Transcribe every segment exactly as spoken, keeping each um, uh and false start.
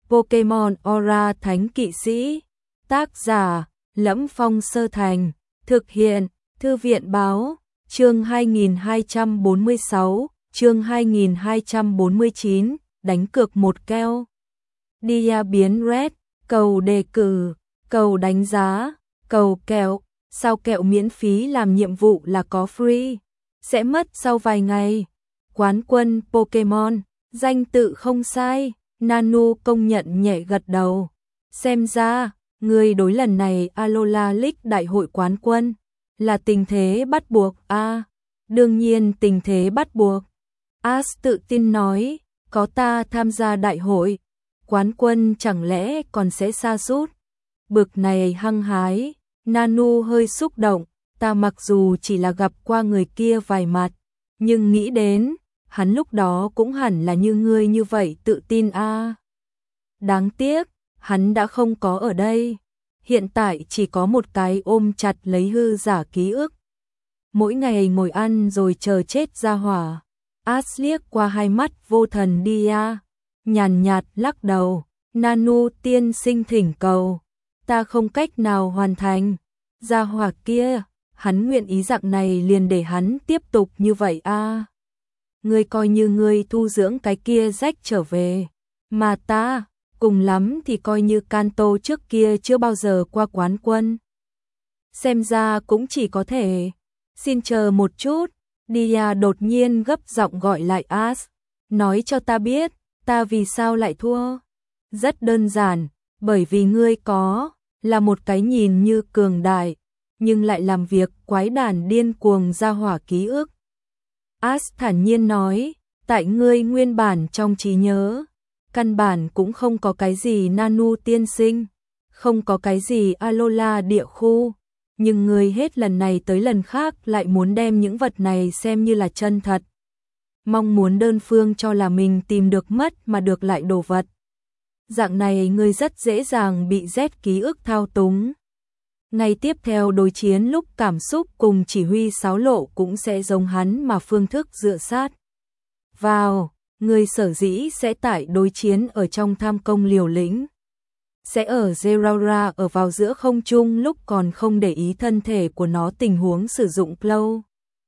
Pokemon Aura Thánh Kỵ Sĩ. Tác giả: Lẫm Phong Sơ Thành. Thực hiện: Thư viện Báo. Chương hai nghìn hai trăm bốn mươi sáu, chương hai nghìn hai trăm bốn mươi chín, đánh cược một keo. Dia biến Red, cầu đề cử, cầu đánh giá, cầu kẹo. Sao kẹo miễn phí làm nhiệm vụ là có free, sẽ mất sau vài ngày. Quán quân Pokemon, danh tự không sai, Nanu công nhận nhẹ gật đầu. Xem ra, người đối lần này Alola League đại hội quán quân là tình thế bắt buộc a. À, đương nhiên tình thế bắt buộc. Ash tự tin nói, có ta tham gia đại hội, quán quân chẳng lẽ còn sẽ sa sút. Bực này hăng hái, Nanu hơi xúc động, ta mặc dù chỉ là gặp qua người kia vài mặt, nhưng nghĩ đến, hắn lúc đó cũng hẳn là như ngươi như vậy tự tin a. À. Đáng tiếc, hắn đã không có ở đây. Hiện tại chỉ có một cái ôm chặt lấy hư giả ký ức. Mỗi ngày ngồi ăn rồi chờ chết ra hỏa. Ash liếc qua hai mắt vô thần Dia, nhàn nhạt lắc đầu. Nanu tiên sinh thỉnh cầu, ta không cách nào hoàn thành. Ra hỏa kia, hắn nguyện ý dạng này liền để hắn tiếp tục như vậy a. À. Ngươi coi như ngươi thu dưỡng cái kia rách trở về, mà ta, cùng lắm thì coi như Kanto trước kia chưa bao giờ qua quán quân. Xem ra cũng chỉ có thể, xin chờ một chút. Dia đột nhiên gấp giọng gọi lại Ash, nói cho ta biết, ta vì sao lại thua. Rất đơn giản, bởi vì ngươi có, là một cái nhìn như cường đại, nhưng lại làm việc quái đản điên cuồng ra hỏa ký ức. Ash thản nhiên nói, tại ngươi nguyên bản trong trí nhớ, căn bản cũng không có cái gì Nanu tiên sinh, không có cái gì Alola địa khu, nhưng ngươi hết lần này tới lần khác lại muốn đem những vật này xem như là chân thật. Mong muốn đơn phương cho là mình tìm được mất mà được lại đồ vật. Dạng này ngươi rất dễ dàng bị Z ký ức thao túng. Ngày tiếp theo đối chiến lúc cảm xúc cùng chỉ huy xáo lộ cũng sẽ giống hắn mà phương thức dựa sát vào. Người sở dĩ sẽ tại đối chiến ở trong tham công liều lĩnh, sẽ ở Zeraora ở vào giữa không trung lúc còn không để ý thân thể của nó tình huống sử dụng Cloud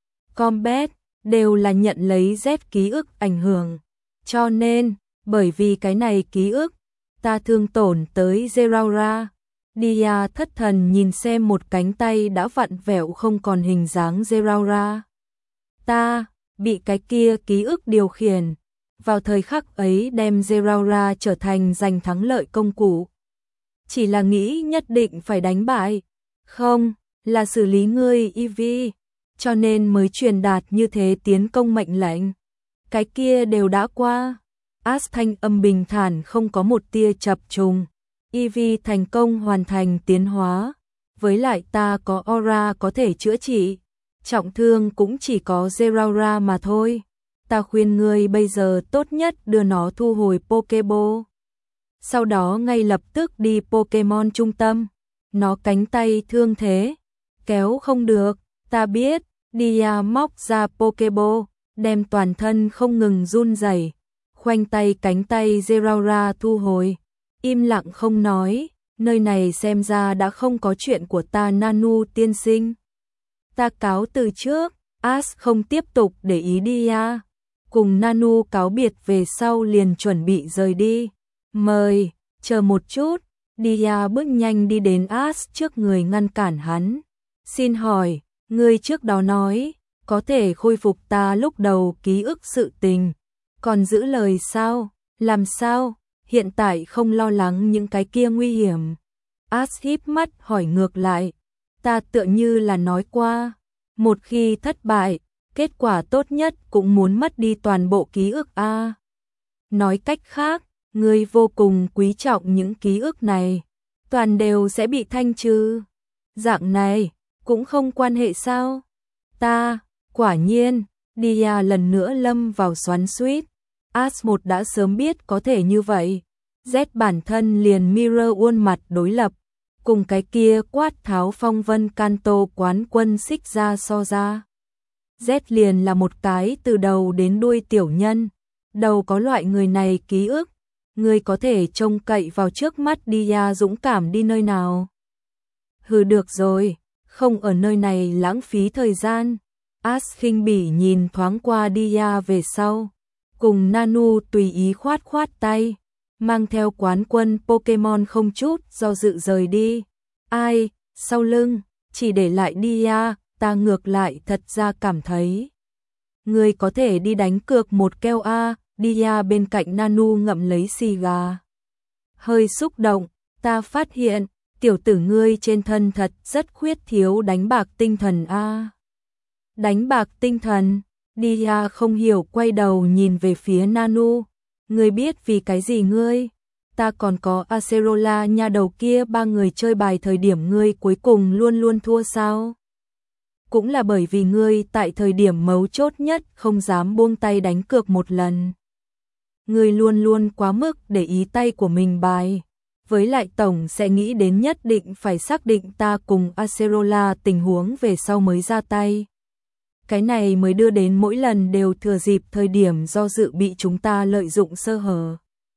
Combat, đều là nhận lấy Z ký ức ảnh hưởng. Cho nên, bởi vì cái này ký ức, ta thương tổn tới Zeraora. Dia thất thần nhìn xem một cánh tay đã vặn vẹo không còn hình dáng Zeraora. Ta, bị cái kia ký ức điều khiển. Vào thời khắc ấy đem Zeraora trở thành giành thắng lợi công cụ. Chỉ là nghĩ nhất định phải đánh bại, không, là xử lý ngươi Eevee, cho nên mới truyền đạt như thế tiến công mệnh lệnh. Cái kia đều đã qua. Ash thanh âm bình thản không có một tia chập trùng. Eevee thành công hoàn thành tiến hóa, với lại ta có aura có thể chữa trị, trọng thương cũng chỉ có Zeraora mà thôi. Ta khuyên ngươi bây giờ tốt nhất đưa nó thu hồi Pokéball. Sau đó ngay lập tức đi Pokemon trung tâm. Nó cánh tay thương thế, kéo không được, ta biết. Dia móc ra Pokéball, đem toàn thân không ngừng run rẩy, khoanh tay cánh tay Zeraora thu hồi. Im lặng không nói, nơi này xem ra đã không có chuyện của ta Nanu tiên sinh. Ta cáo từ trước. Ash không tiếp tục để ý Dia. Cùng Nanu cáo biệt về sau liền chuẩn bị rời đi. Mời, chờ một chút. Dia bước nhanh đi đến Ash trước người ngăn cản hắn. Xin hỏi, ngươi trước đó nói, có thể khôi phục ta lúc đầu ký ức sự tình. Còn giữ lời sao? Làm sao? Hiện tại không lo lắng những cái kia nguy hiểm. Ash híp mắt hỏi ngược lại. Ta tựa như là nói qua, một khi thất bại, kết quả tốt nhất cũng muốn mất đi toàn bộ ký ức a. À, nói cách khác, ngươi vô cùng quý trọng những ký ức này, toàn đều sẽ bị thanh trừ. Dạng này, cũng không quan hệ sao? Ta, quả nhiên, Dia lần nữa lâm vào xoắn xuýt. Ash một đã sớm biết có thể như vậy. Z bản thân liền mirror uôn mặt đối lập, cùng cái kia quát tháo phong vân Kanto quán quân xích ra so ra. Z liền là một cái từ đầu đến đuôi tiểu nhân, đầu có loại người này ký ức, Ngươi có thể trông cậy vào trước mắt Dia dũng cảm đi nơi nào? Hừ được rồi, không ở nơi này lãng phí thời gian. Ash khinh bỉ nhìn thoáng qua Dia về sau, cùng Nanu tùy ý khoát khoát tay, mang theo quán quân Pokemon không chút do dự rời đi. Ai, sau lưng, chỉ để lại Dia, ta ngược lại thật ra cảm thấy. Ngươi có thể đi đánh cược một keo a. Dia bên cạnh Nanu ngậm lấy xì gà. Hơi xúc động, ta phát hiện, tiểu tử ngươi trên thân thật rất khuyết thiếu đánh bạc tinh thần a. Đánh bạc tinh thần, Dia không hiểu quay đầu nhìn về phía Nanu. Ngươi biết vì cái gì ngươi? Ta còn có Acerola nha, đầu kia ba người chơi bài thời điểm ngươi cuối cùng luôn luôn thua sao? Cũng là bởi vì ngươi tại thời điểm mấu chốt nhất không dám buông tay đánh cược một lần. Ngươi luôn luôn quá mức để ý tay của mình bài. Với lại tổng sẽ nghĩ đến nhất định phải xác định ta cùng Acerola tình huống về sau mới ra tay. Cái này mới đưa đến mỗi lần đều thừa dịp thời điểm do dự bị chúng ta lợi dụng sơ hở.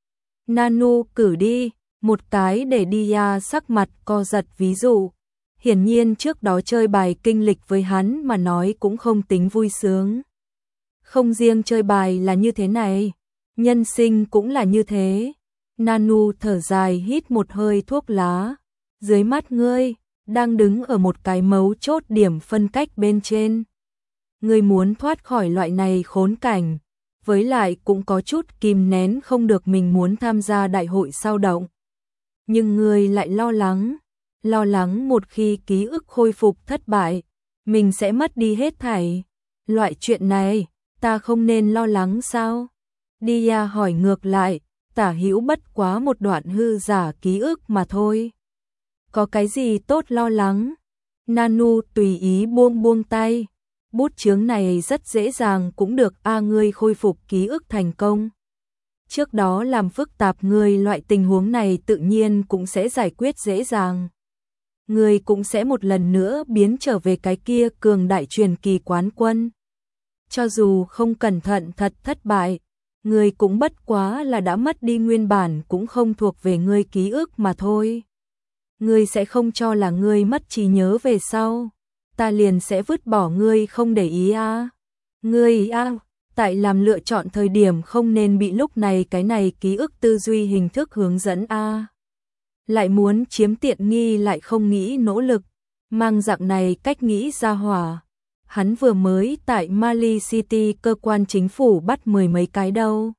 Nanu cử đi, một cái để Dia sắc mặt co giật ví dụ. Hiển nhiên trước đó chơi bài kinh lịch với hắn mà nói cũng không tính vui sướng. Không riêng chơi bài là như thế này, nhân sinh cũng là như thế. Nanu thở dài hít một hơi thuốc lá. Dưới mắt ngươi, đang đứng ở một cái mấu chốt điểm phân cách bên trên. Ngươi muốn thoát khỏi loại này khốn cảnh, với lại cũng có chút kìm nén không được mình muốn tham gia đại hội sao động. Nhưng ngươi lại lo lắng, lo lắng một khi ký ức khôi phục thất bại, mình sẽ mất đi hết thảy. Loại chuyện này, ta không nên lo lắng sao? Dia hỏi ngược lại, tả hữu bất quá một đoạn hư giả ký ức mà thôi. Có cái gì tốt lo lắng? Nanu tùy ý buông buông tay. Bút chướng này rất dễ dàng cũng được a, ngươi khôi phục ký ức thành công. Trước đó làm phức tạp ngươi, loại tình huống này tự nhiên cũng sẽ giải quyết dễ dàng. Ngươi cũng sẽ một lần nữa biến trở về cái kia cường đại truyền kỳ quán quân. Cho dù không cẩn thận thật thất bại, ngươi cũng bất quá là đã mất đi nguyên bản cũng không thuộc về ngươi ký ức mà thôi. Ngươi sẽ không cho là ngươi mất trí nhớ về sau, ta liền sẽ vứt bỏ ngươi không để ý à? Ngươi à, tại làm lựa chọn thời điểm không nên bị lúc này cái này ký ức tư duy hình thức hướng dẫn à? Lại muốn chiếm tiện nghi lại không nghĩ nỗ lực, mang dạng này cách nghĩ ra hỏa. Hắn vừa mới tại Mali City cơ quan chính phủ bắt mười mấy cái đâu.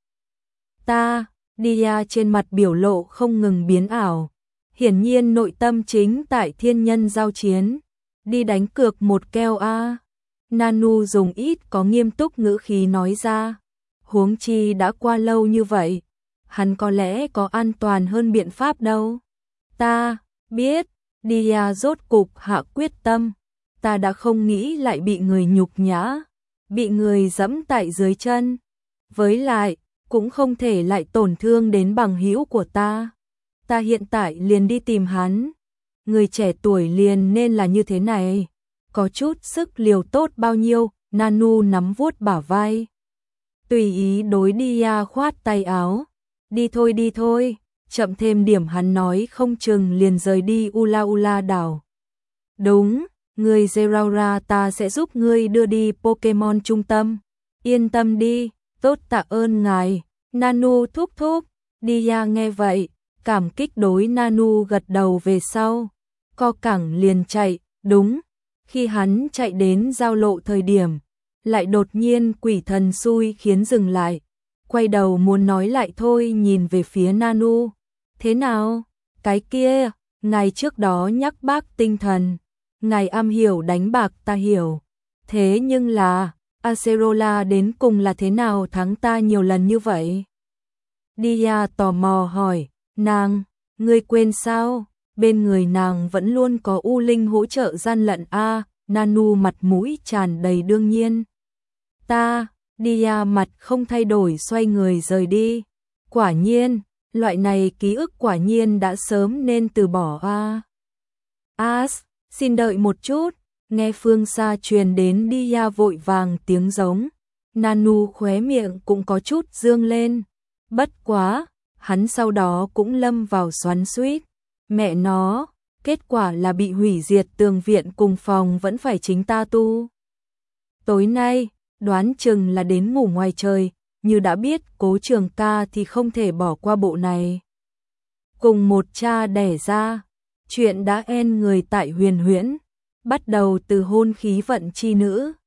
Ta, Dia trên mặt biểu lộ không ngừng biến ảo. Hiển nhiên nội tâm chính tại thiên nhân giao chiến. Đi đánh cược một keo a. Nanu dùng ít có nghiêm túc ngữ khí nói ra. Huống chi đã qua lâu như vậy, hắn có lẽ có an toàn hơn biện pháp đâu. Ta biết, Dia rốt cục hạ quyết tâm. Ta đã không nghĩ lại bị người nhục nhã, bị người giẫm tại dưới chân. Với lại, cũng không thể lại tổn thương đến bằng hữu của ta. Ta hiện tại liền đi tìm hắn. Người trẻ tuổi liền nên là như thế này. Có chút sức liều tốt bao nhiêu, Nanu nắm vuốt bả vai. Tùy ý đối Dia khoát tay áo. Đi thôi đi thôi, chậm thêm điểm hắn nói không chừng liền rời đi Ula Ula đảo. Đúng, người Zeraora ta sẽ giúp ngươi đưa đi Pokemon trung tâm. Yên tâm đi, tốt tạ ơn ngài. Nanu thúc thúc. Dia nghe vậy, cảm kích đối Nanu gật đầu về sau. Co cẳng liền chạy, đúng. Khi hắn chạy đến giao lộ thời điểm, lại đột nhiên quỷ thần xui khiến dừng lại. Quay đầu muốn nói lại thôi, nhìn về phía Nanu. Thế nào? Cái kia, ngài trước đó nhắc bác tinh thần. Ngài am hiểu đánh bạc ta hiểu. Thế nhưng là, Acerola đến cùng là thế nào thắng ta nhiều lần như vậy? Dia tò mò hỏi, nàng, ngươi quên sao? Bên người nàng vẫn luôn có U Linh hỗ trợ gian lận a. Nanu mặt mũi tràn đầy đương nhiên. Ta, Dia mặt không thay đổi xoay người rời đi. Quả nhiên, loại này ký ức quả nhiên đã sớm nên từ bỏ a. As, xin đợi một chút, nghe phương xa truyền đến Dia vội vàng tiếng giống. Nanu khóe miệng cũng có chút dương lên. Bất quá, hắn sau đó cũng lâm vào xoắn xuýt. Mẹ nó, kết quả là bị hủy diệt tường viện cùng phòng vẫn phải chính ta tu. Tối nay, đoán chừng là đến ngủ ngoài trời, như đã biết Cố Trường Ca thì không thể bỏ qua bộ này. Cùng một cha đẻ ra, chuyện đã en người tại Huyền Huyễn, bắt đầu từ hôn khí vận chi nữ,